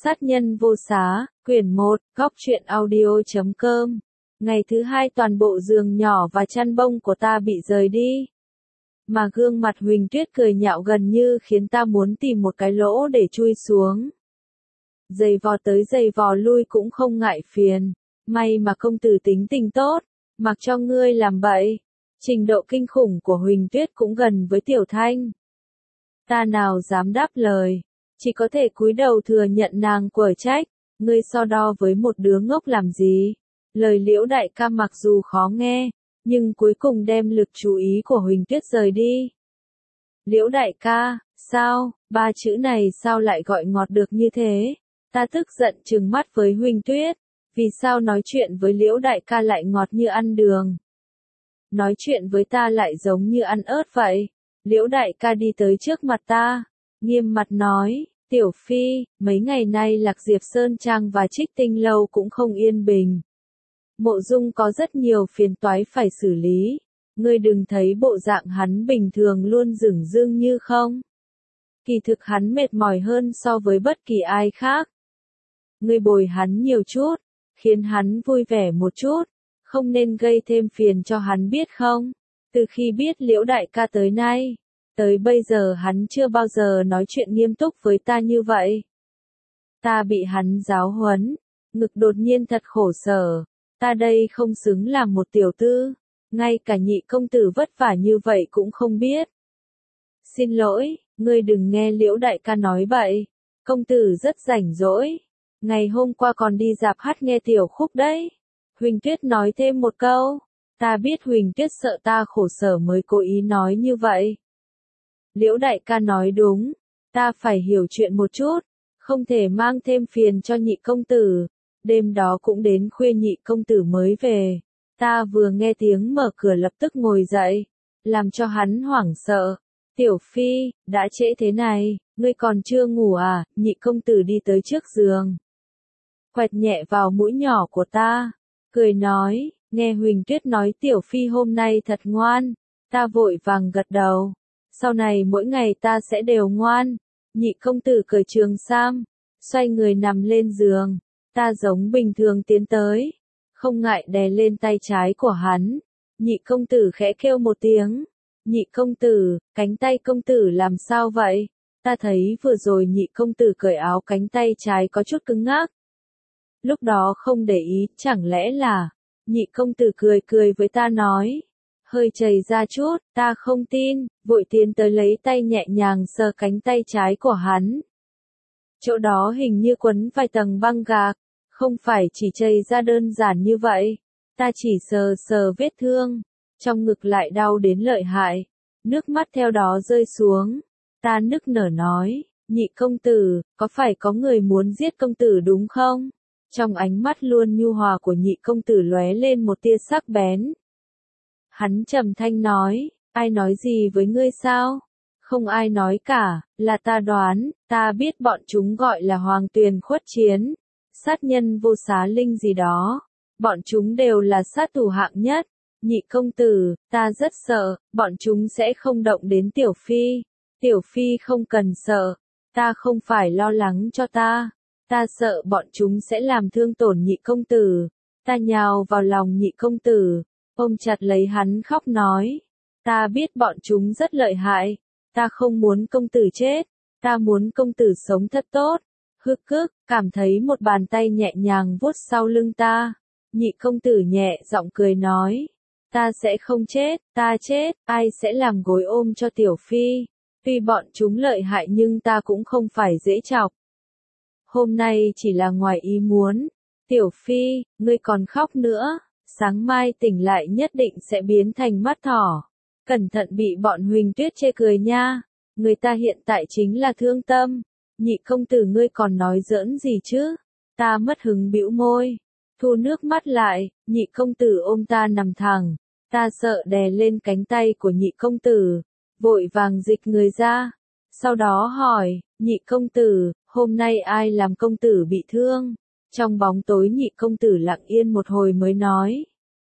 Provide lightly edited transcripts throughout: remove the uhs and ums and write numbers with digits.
Sát nhân vô xá, quyển 1, góc truyện audio.com. Ngày thứ 2 toàn bộ giường nhỏ và chăn bông của ta bị rời đi. Mà gương mặt Huỳnh Tuyết cười nhạo gần như khiến ta muốn tìm một cái lỗ để chui xuống. Giày vò tới giày vò lui cũng không ngại phiền. May mà công tử tính tình tốt, mặc cho ngươi làm bậy. Trình độ kinh khủng của Huỳnh Tuyết cũng gần với Tiểu Thanh. Ta nào dám đáp lời, chỉ có thể cúi đầu thừa nhận nàng quở trách, ngươi so đo với một đứa ngốc làm gì. Lời Liễu đại ca mặc dù khó nghe, nhưng cuối cùng đem lực chú ý của Huỳnh Tuyết rời đi. Liễu đại ca, sao, ba chữ này sao lại gọi ngọt được như thế? Ta tức giận trừng mắt với Huỳnh Tuyết, vì sao nói chuyện với Liễu đại ca lại ngọt như ăn đường? Nói chuyện với ta lại giống như ăn ớt vậy. Liễu đại ca đi tới trước mặt ta, nghiêm mặt nói, Tiểu Phi, mấy ngày nay Lạc Diệp Sơn Trang và Trích Tinh Lâu cũng không yên bình. Mộ Dung có rất nhiều phiền toái phải xử lý, ngươi đừng thấy bộ dạng hắn bình thường luôn dửng dưng như không. Kỳ thực hắn mệt mỏi hơn so với bất kỳ ai khác. Ngươi bồi hắn nhiều chút, khiến hắn vui vẻ một chút, không nên gây thêm phiền cho hắn biết không? Từ khi biết Liễu đại ca tới nay, tới bây giờ hắn chưa bao giờ nói chuyện nghiêm túc với ta như vậy. Ta bị hắn giáo huấn, ngực đột nhiên thật khổ sở, ta đây không xứng làm một tiểu tư, ngay cả nhị công tử vất vả như vậy cũng không biết. Xin lỗi, ngươi đừng nghe Liễu đại ca nói bậy, công tử rất rảnh rỗi, ngày hôm qua còn đi rạp hát nghe tiểu khúc đấy. Huỳnh Tuyết nói thêm một câu, ta biết Huỳnh Tuyết sợ ta khổ sở mới cố ý nói như vậy. Liễu đại ca nói đúng, ta phải hiểu chuyện một chút, không thể mang thêm phiền cho nhị công tử. Đêm đó cũng đến khuya nhị công tử mới về, ta vừa nghe tiếng mở cửa lập tức ngồi dậy, làm cho hắn hoảng sợ. Tiểu Phi, đã trễ thế này, ngươi còn chưa ngủ à? Nhị công tử đi tới trước giường, quẹt nhẹ vào mũi nhỏ của ta, cười nói, nghe Huỳnh Tuyết nói Tiểu Phi hôm nay thật ngoan, ta vội vàng gật đầu. Sau này mỗi ngày ta sẽ đều ngoan. Nhị công tử cởi trường sam, xoay người nằm lên giường, ta giống bình thường tiến tới, không ngại đè lên tay trái của hắn. Nhị công tử khẽ kêu một tiếng, nhị công tử, cánh tay công tử làm sao vậy? Ta thấy vừa rồi nhị công tử cởi áo cánh tay trái có chút cứng ngắc. Lúc đó không để ý, chẳng lẽ là, nhị công tử cười cười với ta nói, hơi chảy ra chút, ta không tin, vội tiến tới lấy tay nhẹ nhàng sờ cánh tay trái của hắn. Chỗ đó hình như quấn vài tầng băng gạc, không phải chỉ chảy ra đơn giản như vậy. Ta chỉ sờ sờ vết thương, trong ngực lại đau đến lợi hại, nước mắt theo đó rơi xuống. Ta nức nở nói, nhị công tử, có phải có người muốn giết công tử đúng không? Trong ánh mắt luôn nhu hòa của nhị công tử lóe lên một tia sắc bén. Hắn trầm thanh nói, ai nói gì với ngươi sao? Không ai nói cả, là ta đoán, ta biết bọn chúng gọi là Hoàng Tuyền Khuất Chiến, sát nhân vô xá linh gì đó. Bọn chúng đều là sát thủ hạng nhất. Nhị công tử, ta rất sợ, bọn chúng sẽ không động đến Tiểu Phi. Tiểu Phi không cần sợ, ta không phải lo lắng cho ta. Ta sợ bọn chúng sẽ làm thương tổn nhị công tử. Ta nhào vào lòng nhị công tử, ôm chặt lấy hắn khóc nói, ta biết bọn chúng rất lợi hại, ta không muốn công tử chết, ta muốn công tử sống thật tốt. Hức cức, cảm thấy một bàn tay nhẹ nhàng vuốt sau lưng ta, nhị công tử nhẹ giọng cười nói, ta sẽ không chết, ta chết, ai sẽ làm gối ôm cho Tiểu Phi, tuy bọn chúng lợi hại nhưng ta cũng không phải dễ chọc. Hôm nay chỉ là ngoài ý muốn. Tiểu Phi, ngươi còn khóc nữa, sáng mai tỉnh lại nhất định sẽ biến thành mắt thỏ. Cẩn thận bị bọn Huỳnh Tuyết chê cười nha, người ta hiện tại chính là thương tâm. Nhị công tử ngươi còn nói giỡn gì chứ? Ta mất hứng bĩu môi, thu nước mắt lại, nhị công tử ôm ta nằm thẳng, ta sợ đè lên cánh tay của nhị công tử, vội vàng dịch người ra. Sau đó hỏi, nhị công tử, hôm nay ai làm công tử bị thương? Trong bóng tối nhị công tử lặng yên một hồi mới nói.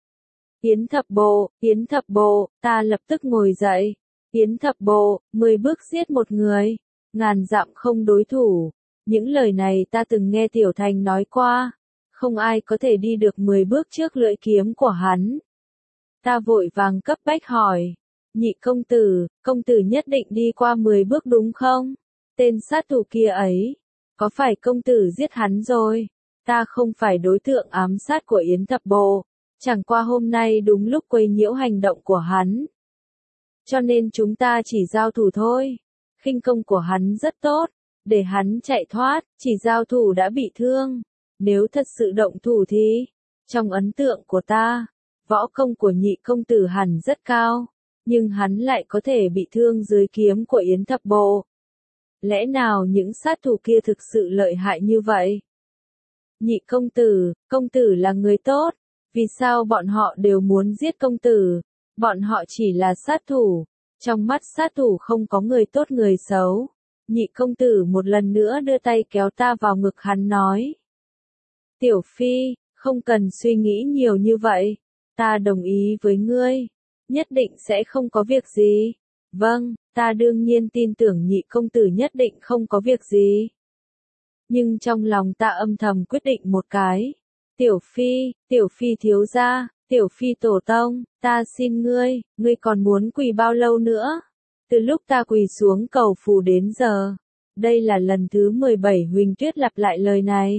Yến thập bộ, ta lập tức ngồi dậy. Yến thập bộ, 10 bước giết một người, ngàn dặm không đối thủ. Những lời này ta từng nghe Tiểu Thành nói qua, không ai có thể đi được 10 bước trước lưỡi kiếm của hắn. Ta vội vàng cấp bách hỏi, Nhị công tử nhất định đi qua 10 bước đúng không? Tên sát thủ kia ấy, có phải công tử giết hắn rồi? Ta không phải đối tượng ám sát của Yến Thập Bộ, chẳng qua hôm nay đúng lúc quấy nhiễu hành động của hắn. Cho nên chúng ta chỉ giao thủ thôi. Khinh công của hắn rất tốt, để hắn chạy thoát, chỉ giao thủ đã bị thương. Nếu thật sự động thủ thì, trong ấn tượng của ta, võ công của Nhị công tử hẳn rất cao, nhưng hắn lại có thể bị thương dưới kiếm của Yến Thập Bộ. Lẽ nào những sát thủ kia thực sự lợi hại như vậy? Nhị công tử là người tốt, vì sao bọn họ đều muốn giết công tử? Bọn họ chỉ là sát thủ, trong mắt sát thủ không có người tốt người xấu. Nhị công tử một lần nữa đưa tay kéo ta vào ngực hắn nói. Tiểu Phi, không cần suy nghĩ nhiều như vậy, ta đồng ý với ngươi, nhất định sẽ không có việc gì. Vâng, ta đương nhiên tin tưởng nhị công tử nhất định không có việc gì. Nhưng trong lòng ta âm thầm quyết định một cái. Tiểu Phi thiếu gia, Tiểu Phi tổ tông, ta xin ngươi còn muốn quỳ bao lâu nữa? Từ lúc ta quỳ xuống cầu phù đến giờ, đây là lần thứ 17 Huỳnh Tuyết lặp lại lời này.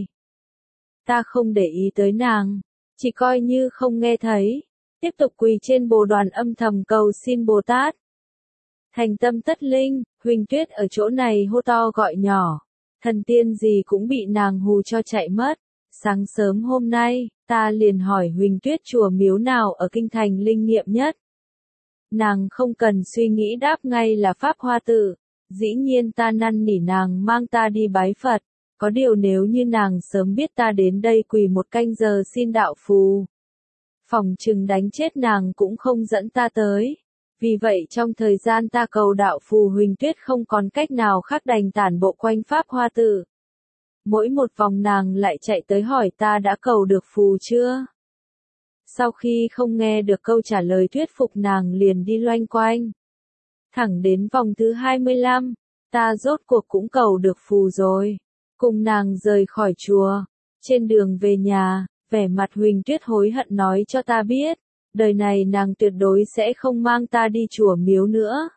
Ta không để ý tới nàng, chỉ coi như không nghe thấy, tiếp tục quỳ trên bồ đoàn âm thầm cầu xin Bồ Tát. Thành tâm tất linh, Huỳnh Tuyết ở chỗ này hô to gọi nhỏ, thần tiên gì cũng bị nàng hù cho chạy mất. Sáng sớm hôm nay, ta liền hỏi Huỳnh Tuyết chùa miếu nào ở kinh thành linh nghiệm nhất. Nàng không cần suy nghĩ đáp ngay là Pháp Hoa Tự. Dĩ nhiên ta năn nỉ nàng mang ta đi bái Phật. Có điều nếu như nàng sớm biết ta đến đây quỳ một canh giờ xin đạo phù, phỏng chừng đánh chết nàng cũng không dẫn ta tới. Vì vậy trong thời gian ta cầu đạo phù Huỳnh Tuyết không còn cách nào khác đành tản bộ quanh Pháp Hoa Tự. Mỗi một vòng nàng lại chạy tới hỏi ta đã cầu được phù chưa. Sau khi không nghe được câu trả lời thuyết phục nàng liền đi loanh quanh. Thẳng đến vòng thứ 25, ta rốt cuộc cũng cầu được phù rồi. Cùng nàng rời khỏi chùa. Trên đường về nhà, vẻ mặt Huỳnh Tuyết hối hận nói cho ta biết, đời này nàng tuyệt đối sẽ không mang ta đi chùa miếu nữa.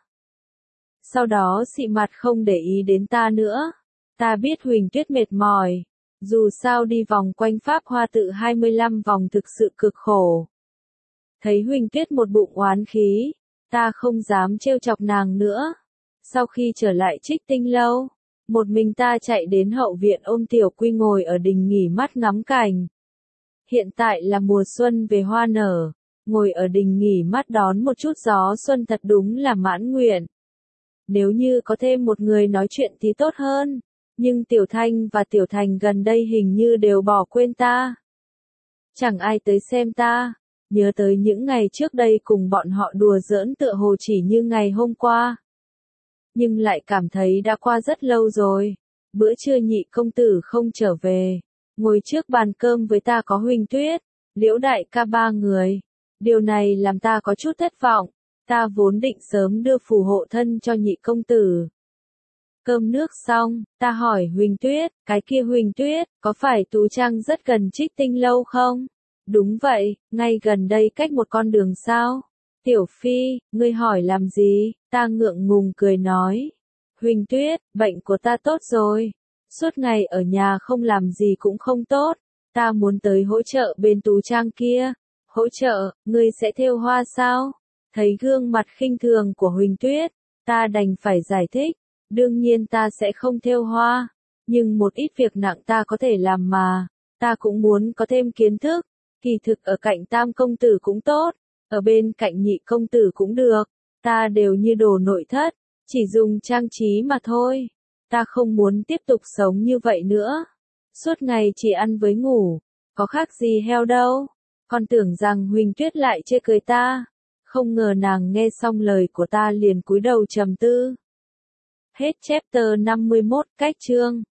Sau đó xị mặt không để ý đến ta nữa. Ta biết Huỳnh Tuyết mệt mỏi, dù sao đi vòng quanh Pháp Hoa Tự 25 vòng thực sự cực khổ. Thấy Huỳnh Tuyết một bụng oán khí, ta không dám trêu chọc nàng nữa. Sau khi trở lại Trích Tinh Lâu, một mình ta chạy đến hậu viện ôm Tiểu Quy ngồi ở đình nghỉ mát ngắm cảnh. Hiện tại là mùa xuân về hoa nở, ngồi ở đình nghỉ mát đón một chút gió xuân thật đúng là mãn nguyện. Nếu như có thêm một người nói chuyện thì tốt hơn. Nhưng Tiểu Thanh và Tiểu Thành gần đây hình như đều bỏ quên ta. Chẳng ai tới xem ta, nhớ tới những ngày trước đây cùng bọn họ đùa giỡn tựa hồ chỉ như ngày hôm qua. Nhưng lại cảm thấy đã qua rất lâu rồi. Bữa trưa Nhị công tử không trở về, ngồi trước bàn cơm với ta có Huỳnh Tuyết, Liễu đại ca ba người. Điều này làm ta có chút thất vọng, ta vốn định sớm đưa phù hộ thân cho Nhị công tử. Cơm nước xong, ta hỏi Huỳnh Tuyết, cái kia Huỳnh Tuyết, có phải Tú Trang rất gần Trích Tinh Lâu không? Đúng vậy, ngay gần đây cách một con đường sao? Tiểu Phi, ngươi hỏi làm gì? Ta ngượng ngùng cười nói. Huỳnh Tuyết, bệnh của ta tốt rồi. Suốt ngày ở nhà không làm gì cũng không tốt. Ta muốn tới hỗ trợ bên Tú Trang kia. Hỗ trợ, ngươi sẽ thêu hoa sao? Thấy gương mặt khinh thường của Huỳnh Tuyết, ta đành phải giải thích. Đương nhiên ta sẽ không thêu hoa, nhưng một ít việc nặng ta có thể làm mà, ta cũng muốn có thêm kiến thức, kỳ thực ở cạnh Tam công tử cũng tốt, ở bên cạnh Nhị công tử cũng được, ta đều như đồ nội thất, chỉ dùng trang trí mà thôi, ta không muốn tiếp tục sống như vậy nữa, suốt ngày chỉ ăn với ngủ, có khác gì heo đâu, còn tưởng rằng Huỳnh Tuyết lại chê cười ta, không ngờ nàng nghe xong lời của ta liền cúi đầu trầm tư. Hết chapter 51, cách chương.